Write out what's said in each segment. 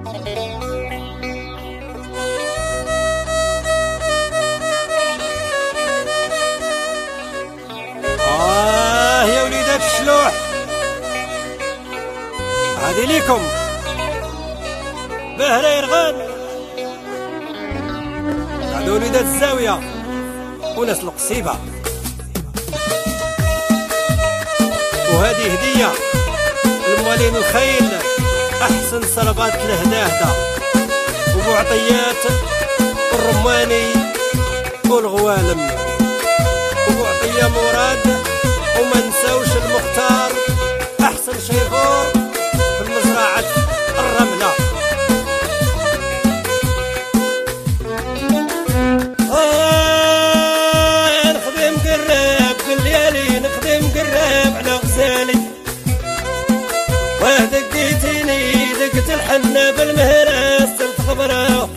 يا وليدات الشلوح، هادي ليكم بهرير غان هادو وليدات الزاوية وناس القصيبة، وهذه هدية للموالين الخيل أحسن صلبات الهداهدة وبعطيات الرماني والغوالم وبعطية مراد، وما نساوش المختار أحسن شيخور في مزرعة الرملة. نخدم قراب في الليالي، نخدم قراب على غزالي، دقيتيني دقت الحنة بالمهرس تخبره،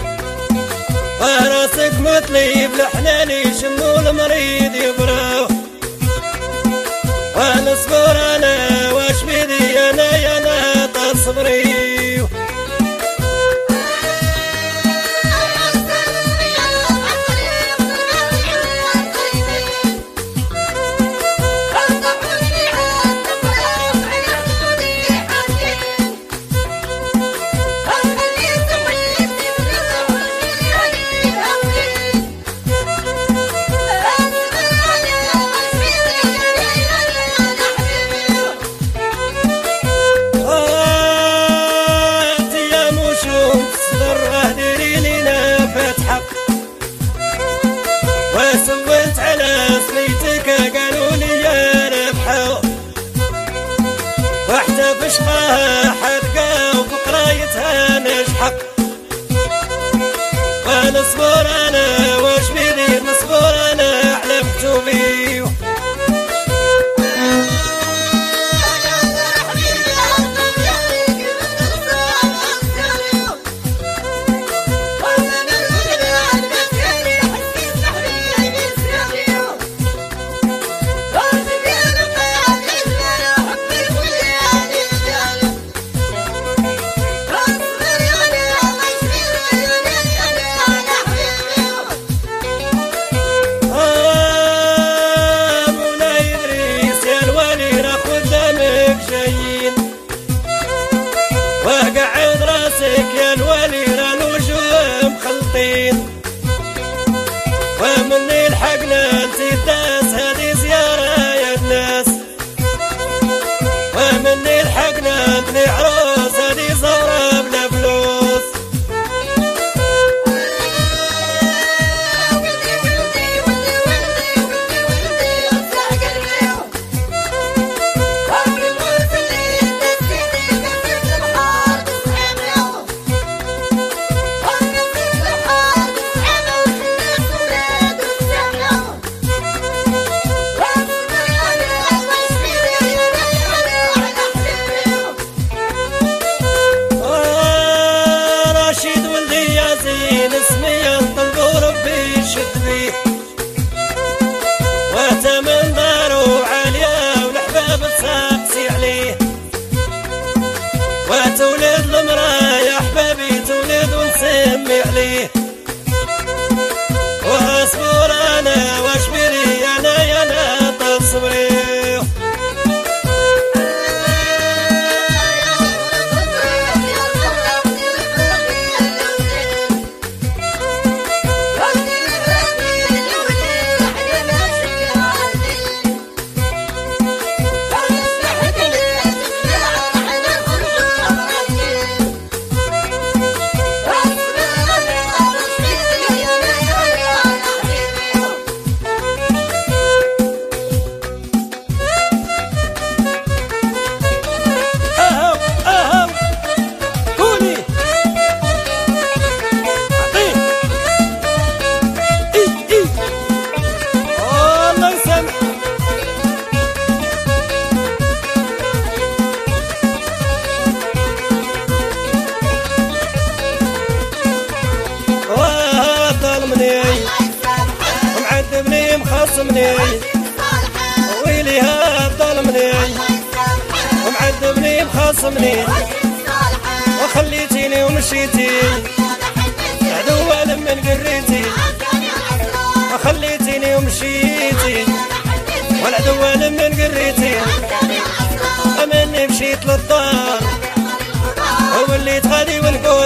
راسك مثلي بلحناني شمو المريض يبراه، وانا صبر انا واش بيدي انا يا انا طال صبري. وسولت على سميتك قالوا لي يا ربحة، وحتى بشقاها حدقة وبقرايتها نجحة، ونصبر انا واش بيدي نصبر انا على مكتوبي. وقعد راسك يا الولي راه الوجوه مخلطين، ومني لحقنا لتداس هذه زيارة يا الناس، ومني لحقنا بني عروس هذه زهرة بلا فلوس. اسمي نطلبو ربي يشد بيه، واتمن دارو عالية والحباب تساقسي عليه، وتولد المرا يا حبابي تولد ونسمي عليه، واصبر انا واش بيري انا يا انا طال صبري. ومعذبني مخاصمني ويلي هاد ظلمني، ومعذبني مخاصمني وخليتيني خليتيني ومشيتي عدوة لمن قريتي خليتيني ومشيتي والعدوة لمن قريتي مني مشيت للدار ووليت غادي ونقول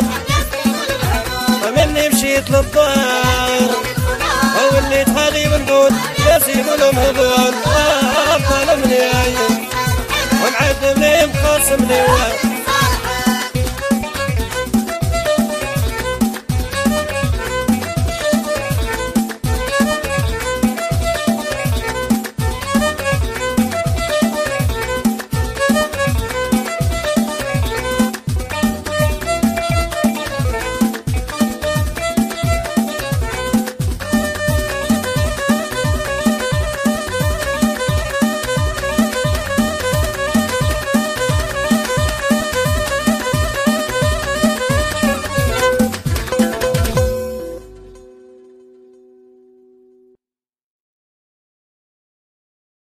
مني مشيت للدار ووليت غادي ونقول يا سيقولوا مهبول ظلمني ومعذبني مخاصمني